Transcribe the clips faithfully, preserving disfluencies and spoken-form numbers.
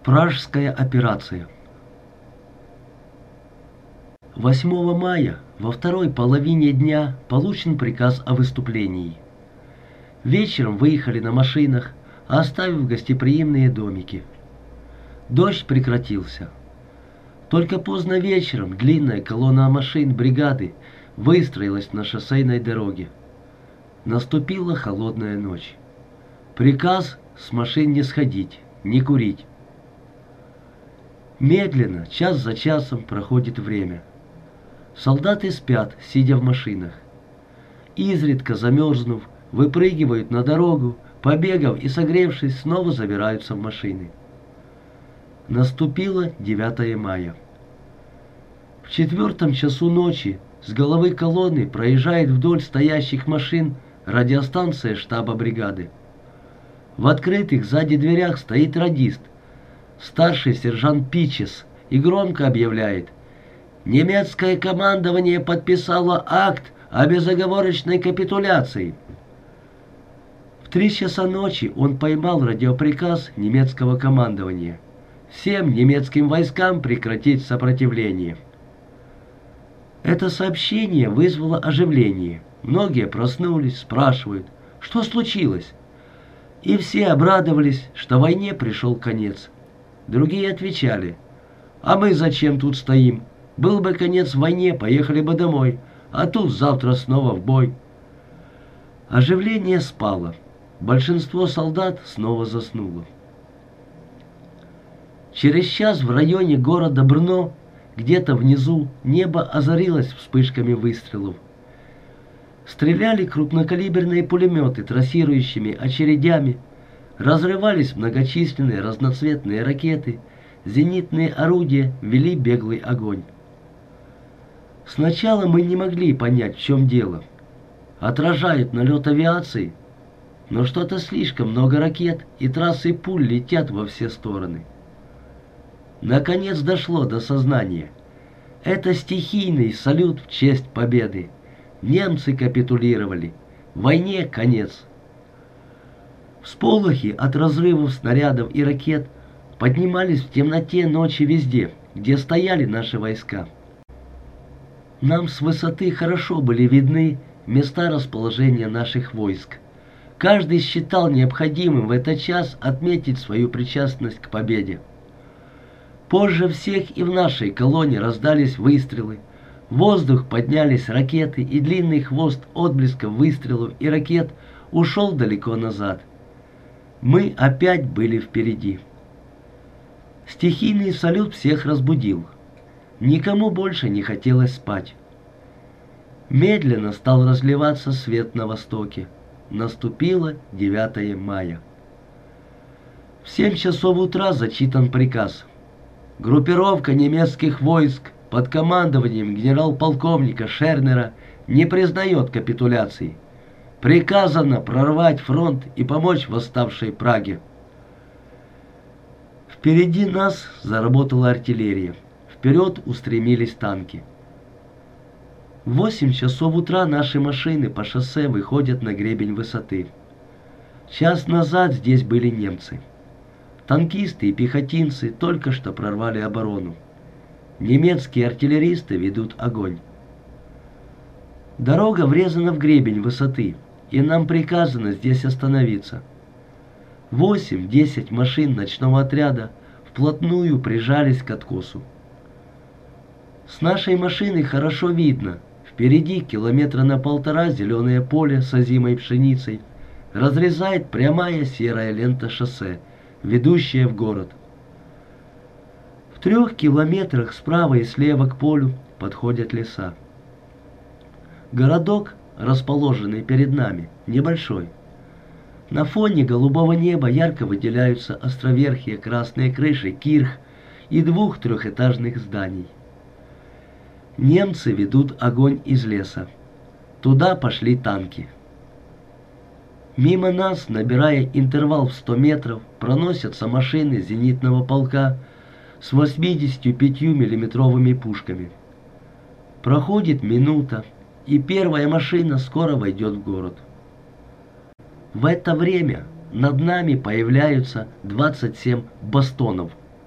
Пражская операция. восьмого мая во второй половине дня получен приказ о выступлении. Вечером выехали на машинах, оставив гостеприимные домики. Дождь прекратился. Только поздно вечером длинная колонна машин бригады выстроилась на шоссейной дороге. Наступила холодная ночь. Приказ с машин не сходить, не курить. Медленно, час за часом проходит время. Солдаты спят, сидя в машинах. Изредка замерзнув, выпрыгивают на дорогу, побегав и согревшись, снова забираются в машины. Наступило девятое мая. В четвертом часу ночи с головы колонны проезжает вдоль стоящих машин радиостанция штаба бригады. В открытых сзади дверях стоит радист, старший сержант Питчес, и громко объявляет: «Немецкое командование подписало акт о безоговорочной капитуляции». В три часа ночи он поймал радиоприказ немецкого командования: всем немецким войскам прекратить сопротивление. Это сообщение вызвало оживление. Многие проснулись, спрашивают, что случилось. И все обрадовались, что войне пришел конец. Другие отвечали: а мы зачем тут стоим? Был бы конец войне, поехали бы домой, а тут завтра снова в бой. Оживление спало. Большинство солдат снова заснуло. Через час в районе города Брно, где-то внизу, небо озарилось вспышками выстрелов. Стреляли крупнокалиберные пулеметы трассирующими очередями, разрывались многочисленные разноцветные ракеты, зенитные орудия вели беглый огонь. Сначала мы не могли понять, в чем дело. Отражают налет авиации, но что-то слишком много ракет, и трассы пуль летят во все стороны. Наконец дошло до сознания. Это стихийный салют в честь победы. Немцы капитулировали. Войне конец. Всполохи от разрывов снарядов и ракет поднимались в темноте ночи везде, где стояли наши войска. Нам с высоты хорошо были видны места расположения наших войск. Каждый считал необходимым в этот час отметить свою причастность к победе. Позже всех и в нашей колонне раздались выстрелы. В воздух поднялись ракеты, и длинный хвост отблесков выстрелов и ракет ушел далеко назад. Мы опять были впереди. Стихийный салют всех разбудил. Никому больше не хотелось спать. Медленно стал разливаться свет на востоке. Наступило девятое мая. В семь часов утра зачитан приказ. Группировка немецких войск под командованием генерал-полковника Шернера не признает капитуляции. Приказано прорвать фронт и помочь восставшей Праге. Впереди нас заработала артиллерия. Вперед устремились танки. В восемь часов утра наши машины по шоссе выходят на гребень высоты. Час назад здесь были немцы. Танкисты и пехотинцы только что прорвали оборону. Немецкие артиллеристы ведут огонь. Дорога врезана в гребень высоты, и нам приказано здесь остановиться. Восемь-десять машин ночного отряда вплотную прижались к откосу. С нашей машины хорошо видно. Впереди километра на полтора зеленое поле с озимой пшеницей разрезает прямая серая лента шоссе, ведущая в город. В трех километрах справа и слева к полю подходят леса. Городок, расположенный перед нами, небольшой. На фоне голубого неба ярко выделяются островерхие красные крыши кирх и двух трехэтажных зданий. Немцы ведут огонь из леса. Туда пошли танки. Мимо нас, набирая интервал в сто метров, проносятся машины зенитного полка с восьмидесятью пятью миллиметровыми пушками. Проходит минута, и первая машина скоро войдет в город. В это время над нами появляются двадцать семь бастонов,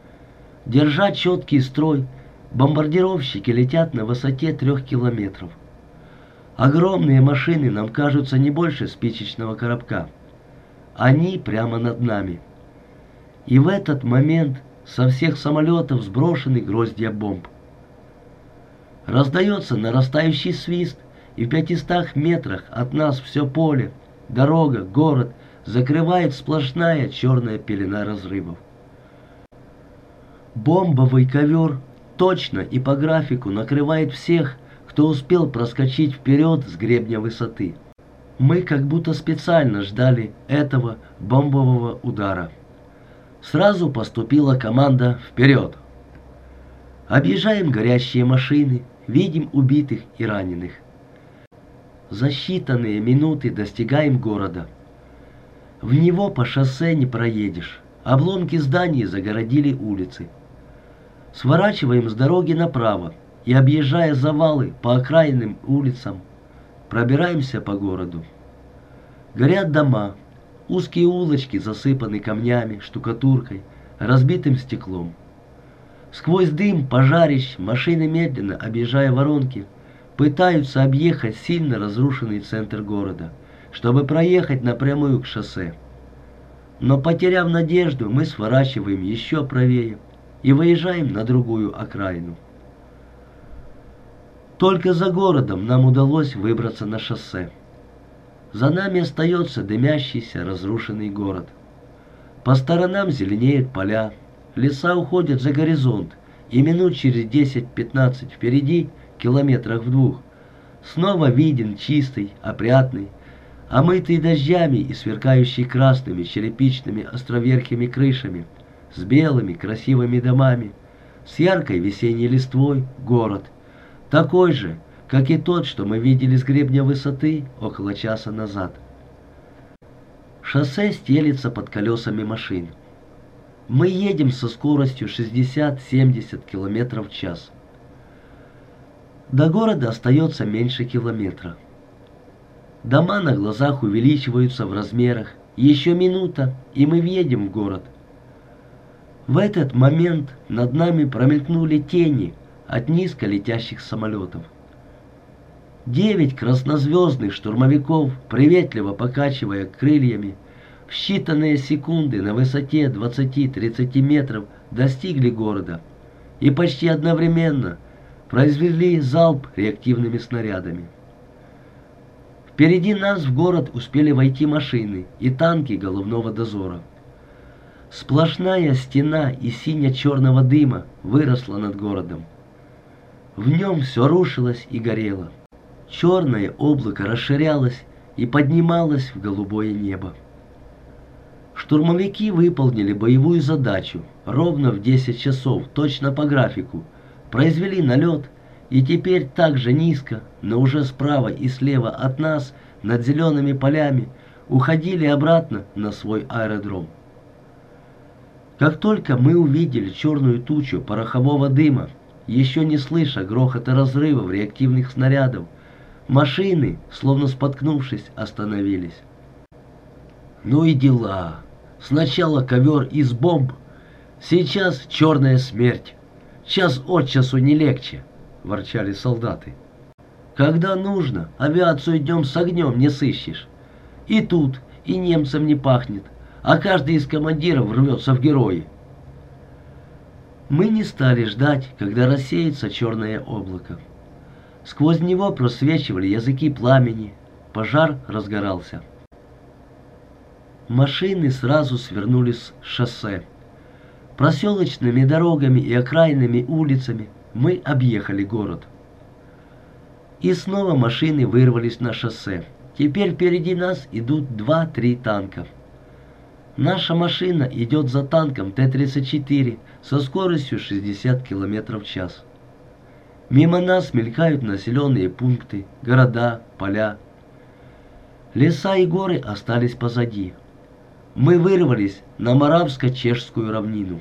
Держа четкий строй, бомбардировщики летят на высоте трех километров. Огромные машины нам кажутся не больше спичечного коробка. Они прямо над нами. И в этот момент со всех самолетов сброшены гроздья бомб. Раздается нарастающий свист, и в пятистах метрах от нас все поле, дорога, город закрывает сплошная черная пелена разрывов. Бомбовый ковер точно и по графику накрывает всех, кто успел проскочить вперед с гребня высоты. Мы как будто специально ждали этого бомбового удара. Сразу поступила команда «Вперед!». Объезжаем горящие машины, видим убитых и раненых. За считанные минуты достигаем города. В него по шоссе не проедешь. Обломки зданий загородили улицы. Сворачиваем с дороги направо и, объезжая завалы по окраинным улицам, пробираемся по городу. Горят дома, узкие улочки засыпаны камнями, штукатуркой, разбитым стеклом. Сквозь дым пожарищ машины, медленно объезжая воронки, пытаются объехать сильно разрушенный центр города, чтобы проехать напрямую к шоссе. Но, потеряв надежду, мы сворачиваем еще правее и выезжаем на другую окраину. Только за городом нам удалось выбраться на шоссе. За нами остается дымящийся разрушенный город. По сторонам зеленеют поля, леса уходят за горизонт, и минут через десять-пятнадцать впереди, километрах в двух, снова виден чистый, опрятный, омытый дождями и сверкающий красными черепичными островерхими крышами, с белыми красивыми домами, с яркой весенней листвой город, такой же, как и тот, что мы видели с гребня высоты около часа назад. Шоссе стелится под колесами машин. Мы едем со скоростью шестьдесят-семьдесят километров в час. До города остается меньше километра. Дома на глазах увеличиваются в размерах. Еще минута, и мы въедем в город. В этот момент над нами промелькнули тени от низко летящих самолетов. Девять краснозвездных штурмовиков, приветливо покачивая крыльями, в считанные секунды на высоте двадцати-тридцати метров достигли города и почти одновременно произвели залп реактивными снарядами. Впереди нас в город успели войти машины и танки головного дозора. Сплошная стена из сине-черного дыма выросла над городом. В нем все рушилось и горело. Черное облако расширялось и поднималось в голубое небо. Штурмовики выполнили боевую задачу ровно в десять часов, точно по графику, произвели налет, и теперь так же низко, но уже справа и слева от нас, над зелеными полями, уходили обратно на свой аэродром. Как только мы увидели черную тучу порохового дыма, еще не слыша грохота разрывов реактивных снарядов, машины, словно споткнувшись, остановились. Ну и дела. Сначала ковер из бомб, сейчас черная смерть. Час от часу не легче, ворчали солдаты. Когда нужно, авиацию днем с огнем не сыщешь. И тут, и немцам не пахнет, а каждый из командиров рвется в герои. Мы не стали ждать, когда рассеется черное облако. Сквозь него просвечивали языки пламени, пожар разгорался. Машины сразу свернули с шоссе. Проселочными дорогами и окраинными улицами мы объехали город. И снова машины вырвались на шоссе. Теперь впереди нас идут два-три танка. Наша машина идет за танком Т тридцать четыре со скоростью шестьдесят километров в час. Мимо нас мелькают населенные пункты, города, поля. Леса и горы остались позади. Мы вырвались на Моравско-Чешскую равнину.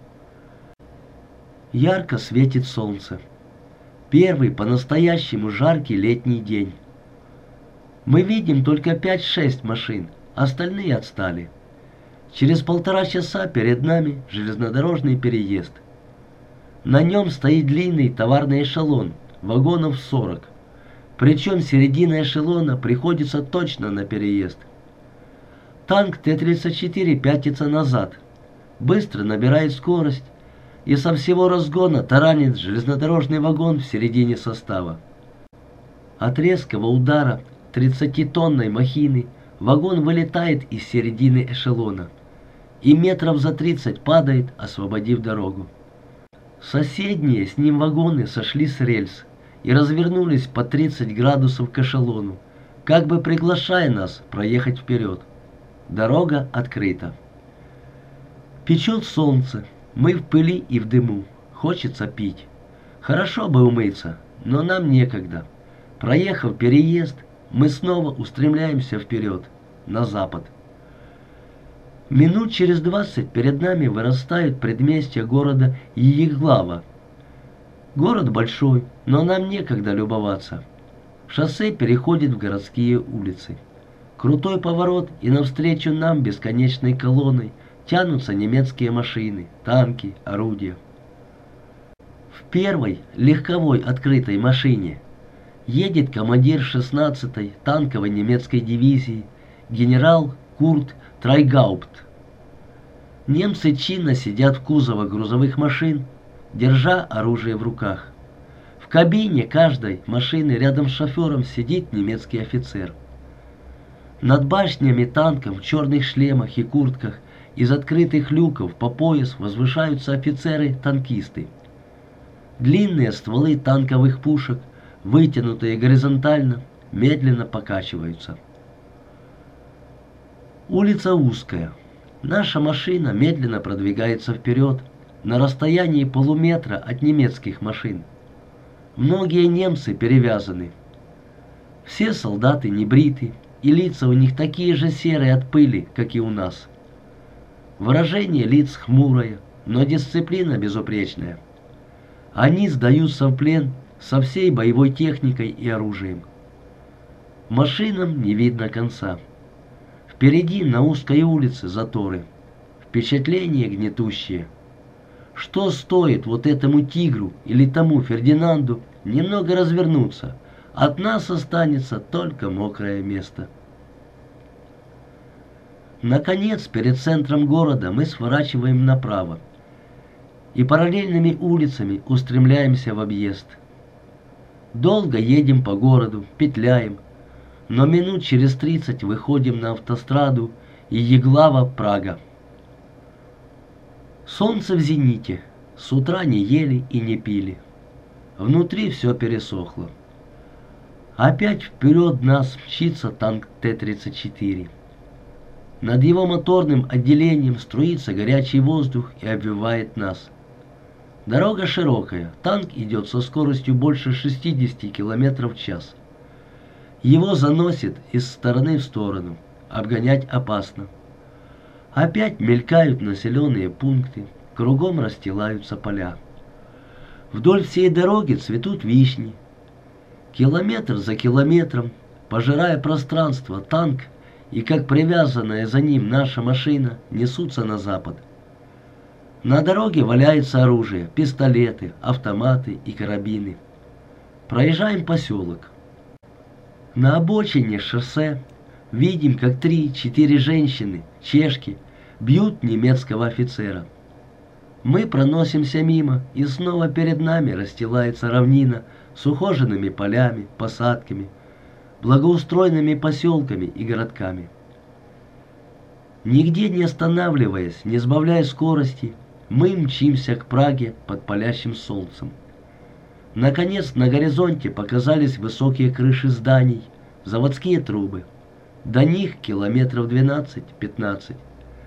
Ярко светит солнце. Первый по-настоящему жаркий летний день. Мы видим только пять-шесть машин, остальные отстали. Через полтора часа перед нами железнодорожный переезд. На нем стоит длинный товарный эшелон, вагонов сорок. Причем середина эшелона приходится точно на переезд. Танк Т тридцать четыре пятится назад, быстро набирает скорость и со всего разгона таранит железнодорожный вагон в середине состава. От резкого удара тридцатитонной махины вагон вылетает из середины эшелона и метров за тридцать падает, освободив дорогу. Соседние с ним вагоны сошли с рельс и развернулись по тридцать градусов к эшелону, как бы приглашая нас проехать вперед. Дорога открыта. Печет солнце, мы в пыли и в дыму, хочется пить. Хорошо бы умыться, но нам некогда. Проехав переезд, мы снова устремляемся вперед, на запад. Минут через двадцать перед нами вырастают предместья города Йеглава. Город большой, но нам некогда любоваться. Шоссе переходит в городские улицы. Крутой поворот, и навстречу нам бесконечной колонной тянутся немецкие машины, танки, орудия. В первой легковой открытой машине едет командир шестнадцатой танковой немецкой дивизии генерал Курт Трайгаупт. Немцы чинно сидят в кузовах грузовых машин, держа оружие в руках. В кабине каждой машины рядом с шофером сидит немецкий офицер. Над башнями танков в черных шлемах и куртках из открытых люков по пояс возвышаются офицеры-танкисты. Длинные стволы танковых пушек, вытянутые горизонтально, медленно покачиваются. Улица узкая. Наша машина медленно продвигается вперед, на расстоянии полуметра от немецких машин. Многие немцы перевязаны. Все солдаты не бриты, и лица у них такие же серые от пыли, как и у нас. Выражение лиц хмурое, но дисциплина безупречная. Они сдаются в плен со всей боевой техникой и оружием. Машинам не видно конца. Впереди на узкой улице заторы. Впечатление гнетущее. Что стоит вот этому тигру или тому Фердинанду немного развернуться? От нас останется только мокрое место. Наконец, перед центром города мы сворачиваем направо и параллельными улицами устремляемся в объезд. Долго едем по городу, петляем, но минут через тридцать выходим на автостраду и Йеглава-Прага. Солнце в зените, с утра не ели и не пили. Внутри все пересохло. Опять вперед нас мчится танк Т тридцать четыре. Над его моторным отделением струится горячий воздух и обвивает нас. Дорога широкая, танк идет со скоростью больше шестидесяти километров в час. Его заносит из стороны в сторону, обгонять опасно. Опять мелькают населенные пункты, кругом расстилаются поля. Вдоль всей дороги цветут вишни. Километр за километром, пожирая пространство, танк и, как привязанная за ним наша машина, несутся на запад. На дороге валяется оружие, пистолеты, автоматы и карабины. Проезжаем поселок. На обочине шоссе видим, как три-четыре женщины, чешки, бьют немецкого офицера. Мы проносимся мимо, и снова перед нами расстилается равнина с ухоженными полями, посадками, благоустроенными поселками и городками. Нигде не останавливаясь, не сбавляя скорости, мы мчимся к Праге под палящим солнцем. Наконец на горизонте показались высокие крыши зданий, заводские трубы. До них километров двенадцать-пятнадцать.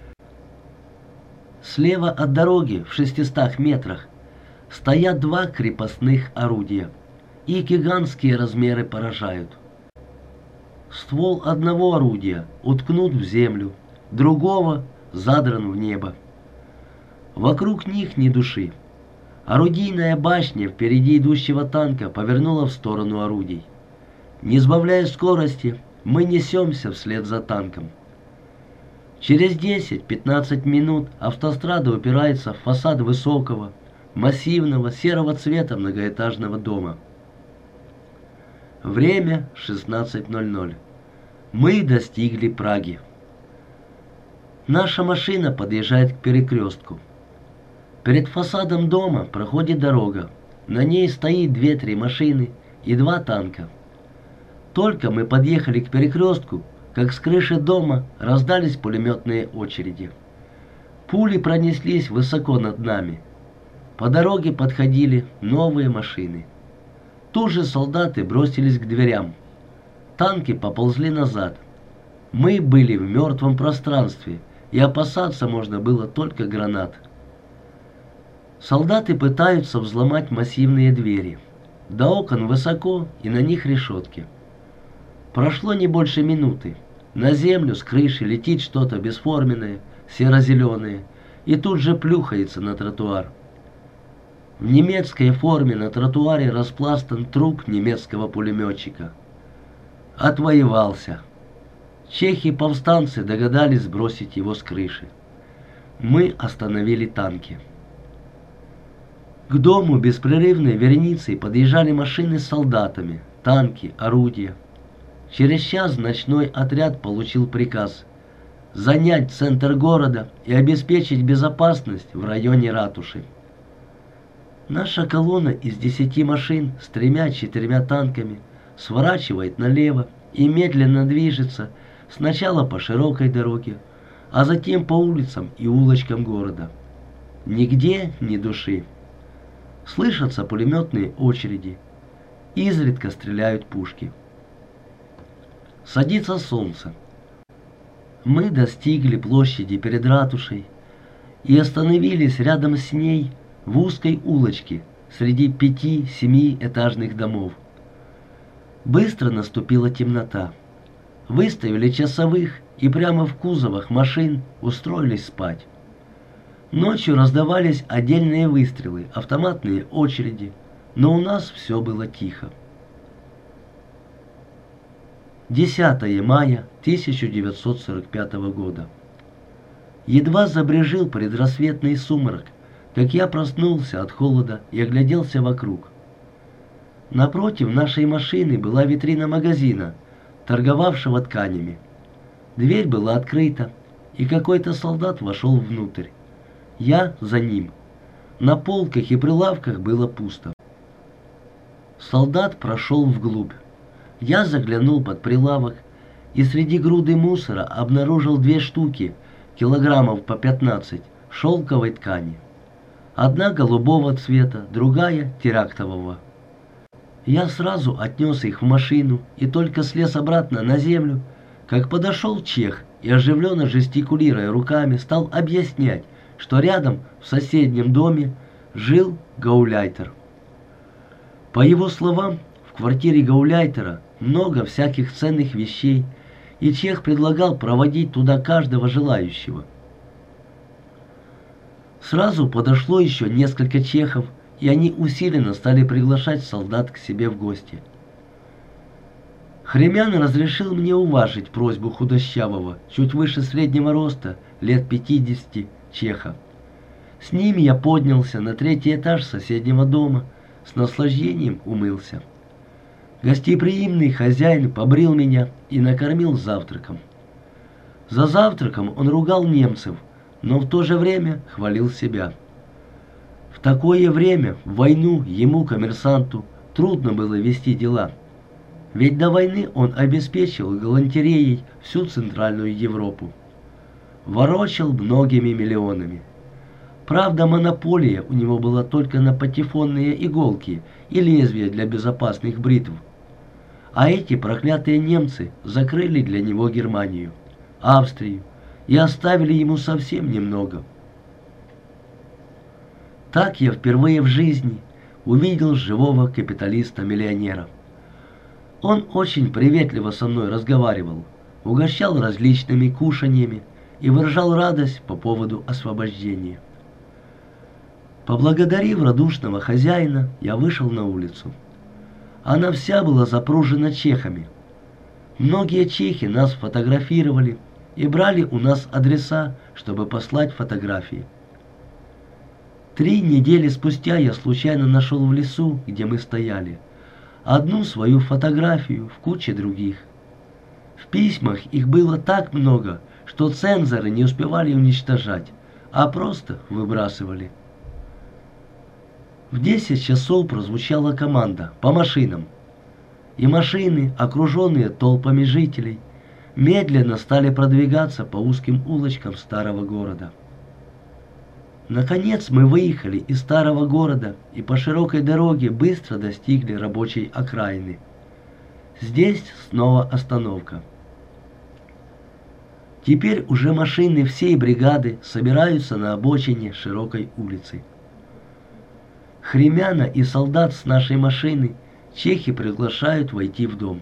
Слева от дороги, в шестистах метрах, стоят два крепостных орудия. Их гигантские размеры поражают. Ствол одного орудия уткнут в землю, другого задран в небо. Вокруг них ни души. Орудийная башня впереди идущего танка повернула в сторону орудий. Не сбавляя скорости, мы несемся вслед за танком. Через десять-пятнадцать минут автострада упирается в фасад высокого, массивного серого цвета многоэтажного дома. Время шестнадцать ноль ноль. Мы достигли Праги. Наша машина подъезжает к перекрестку. Перед фасадом дома проходит дорога. На ней стоит две-три машины и два танка. Только мы подъехали к перекрестку, как с крыши дома раздались пулеметные очереди. Пули пронеслись высоко над нами. По дороге подходили новые машины. Тут же солдаты бросились к дверям. Танки поползли назад. Мы были в мертвом пространстве, и опасаться можно было только гранат. Солдаты пытаются взломать массивные двери. До окон высоко, и на них решетки. Прошло не больше минуты. На землю с крыши летит что-то бесформенное, серо-зеленое, и тут же плюхается на тротуар. В немецкой форме на тротуаре распластан труп немецкого пулеметчика. Отвоевался. Чехи-повстанцы догадались сбросить его с крыши. Мы остановили танки. К дому беспрерывной вереницей подъезжали машины с солдатами, танки, орудия. Через час ночной отряд получил приказ занять центр города и обеспечить безопасность в районе ратуши. Наша колонна из десяти машин с тремя-четырьмя танками сворачивает налево и медленно движется сначала по широкой дороге, а затем по улицам и улочкам города. Нигде ни души. Слышатся пулеметные очереди. Изредка стреляют пушки. Садится солнце. Мы достигли площади перед ратушей и остановились рядом с ней в узкой улочке среди пяти-семи этажных домов. Быстро наступила темнота. Выставили часовых и прямо в кузовах машин устроились спать. Ночью раздавались отдельные выстрелы, автоматные очереди, но у нас все было тихо. десятое мая тысяча девятьсот сорок пятого года. Едва забрежил предрассветный сумрак, как я проснулся от холода и огляделся вокруг. Напротив нашей машины была витрина магазина, торговавшего тканями. Дверь была открыта, и какой-то солдат вошел внутрь. Я за ним. На полках и прилавках было пусто. Солдат прошел вглубь. Я заглянул под прилавок и среди груды мусора обнаружил две штуки, килограммов по пятнадцать, шелковой ткани. Одна голубого цвета, другая террактового. Я сразу отнес их в машину и только слез обратно на землю, как подошел чех и, оживленно жестикулируя руками, стал объяснять, что рядом, в соседнем доме, жил гауляйтер. По его словам, в квартире гауляйтера много всяких ценных вещей, и чех предлагал проводить туда каждого желающего. Сразу подошло еще несколько чехов, и они усиленно стали приглашать солдат к себе в гости. Хремян разрешил мне уважить просьбу худощавого, чуть выше среднего роста, лет пятидесяти, чеха. С ними я поднялся на третий этаж соседнего дома, с наслаждением умылся. Гостеприимный хозяин побрил меня и накормил завтраком. За завтраком он ругал немцев, но в то же время хвалил себя. В такое время, в войну, ему, коммерсанту, трудно было вести дела. Ведь до войны он обеспечил галантереей всю Центральную Европу. Ворочал многими миллионами. Правда, монополия у него была только на патефонные иголки и лезвия для безопасных бритв. А эти проклятые немцы закрыли для него Германию, Австрию и оставили ему совсем немного. Так я впервые в жизни увидел живого капиталиста-миллионера. Он очень приветливо со мной разговаривал, угощал различными кушаньями и выражал радость по поводу освобождения. Поблагодарив радушного хозяина, я вышел на улицу. Она вся была запружена чехами. Многие чехи нас фотографировали и брали у нас адреса, чтобы послать фотографии. Три недели спустя я случайно нашел в лесу, где мы стояли, одну свою фотографию в куче других. В письмах их было так много, что цензоры не успевали уничтожать, а просто выбрасывали. В десять часов прозвучала команда «По машинам», и машины, окруженные толпами жителей, медленно стали продвигаться по узким улочкам старого города. Наконец мы выехали из старого города и по широкой дороге быстро достигли рабочей окраины. Здесь снова остановка. Теперь уже машины всей бригады собираются на обочине широкой улицы. Хремяна и солдат с нашей машины чехи приглашают войти в дом.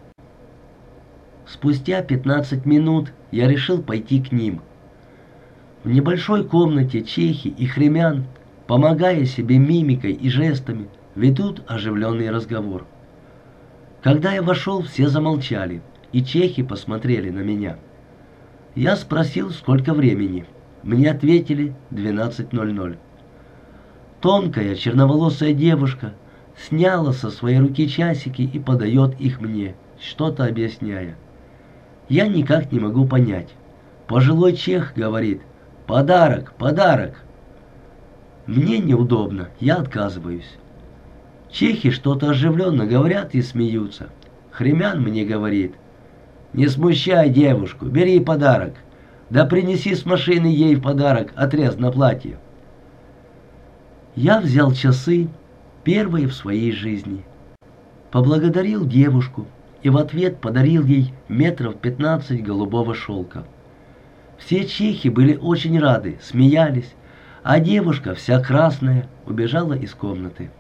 Спустя пятнадцать минут я решил пойти к ним. В небольшой комнате чехи и хремян, помогая себе мимикой и жестами, ведут оживленный разговор. Когда я вошел, все замолчали, и чехи посмотрели на меня. Я спросил, сколько времени. Мне ответили двенадцать ноль ноль. Тонкая черноволосая девушка сняла со своей руки часики и подает их мне, что-то объясняя. Я никак не могу понять. Пожилой чех говорит: «Подарок, подарок!» Мне неудобно, я отказываюсь. Чехи что-то оживленно говорят и смеются. Хремян мне говорит: «Не смущай девушку, бери подарок. Да принеси с машины ей в подарок отрез на платье». Я взял часы, первые в своей жизни. Поблагодарил девушку и в ответ подарил ей метров пятнадцать голубого шелка. Все чехи были очень рады, смеялись, а девушка, вся красная, убежала из комнаты.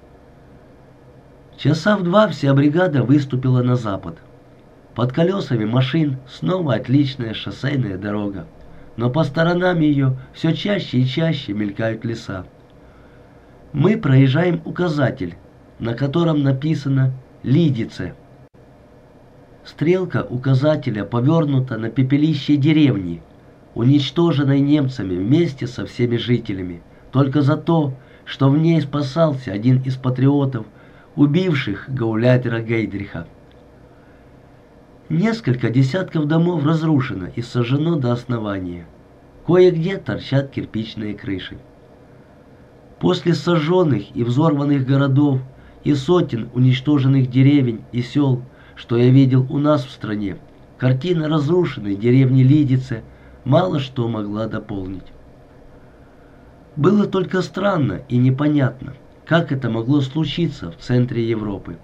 Часа в два вся бригада выступила на запад. Под колесами машин снова отличная шоссейная дорога, но по сторонам ее все чаще и чаще мелькают леса. Мы проезжаем указатель, на котором написано «Лидице». Стрелка указателя повернута на пепелище деревни, уничтоженной немцами вместе со всеми жителями, только за то, что в ней спасался один из патриотов, убивших гауляйтера Гейдриха. Несколько десятков домов разрушено и сожжено до основания. Кое-где торчат кирпичные крыши. После сожженных и взорванных городов и сотен уничтоженных деревень и сел, что я видел у нас в стране, картина разрушенной деревни Лидице мало что могла дополнить. Было только странно и непонятно, как это могло случиться в центре Европы.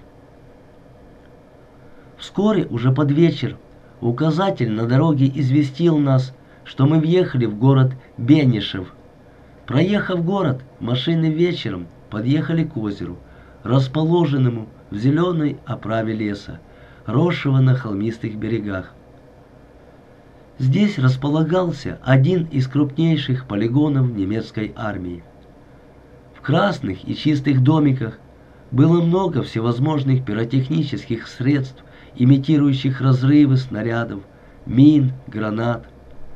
Вскоре, уже под вечер, указатель на дороге известил нас, что мы въехали в город Бенишев. Проехав город, машины вечером подъехали к озеру, расположенному в зеленой оправе леса, росшего на холмистых берегах. Здесь располагался один из крупнейших полигонов немецкой армии. В красных и чистых домиках было много всевозможных пиротехнических средств, имитирующих разрывы снарядов, мин, гранат.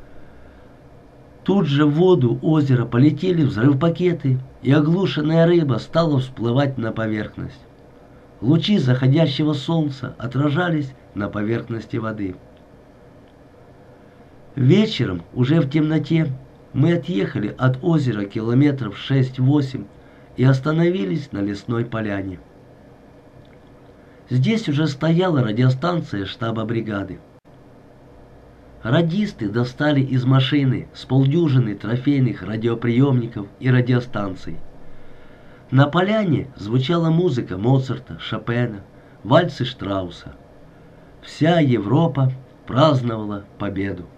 Тут же в воду озера полетели взрывпакеты, и оглушенная рыба стала всплывать на поверхность. Лучи заходящего солнца отражались на поверхности воды. Вечером, уже в темноте, мы отъехали от озера километров шесть-восемь и остановились на лесной поляне. Здесь уже стояла радиостанция штаба бригады. Радисты достали из машины с полдюжины трофейных радиоприемников и радиостанций. На поляне звучала музыка Моцарта, Шопена, вальсы Штрауса. Вся Европа праздновала победу.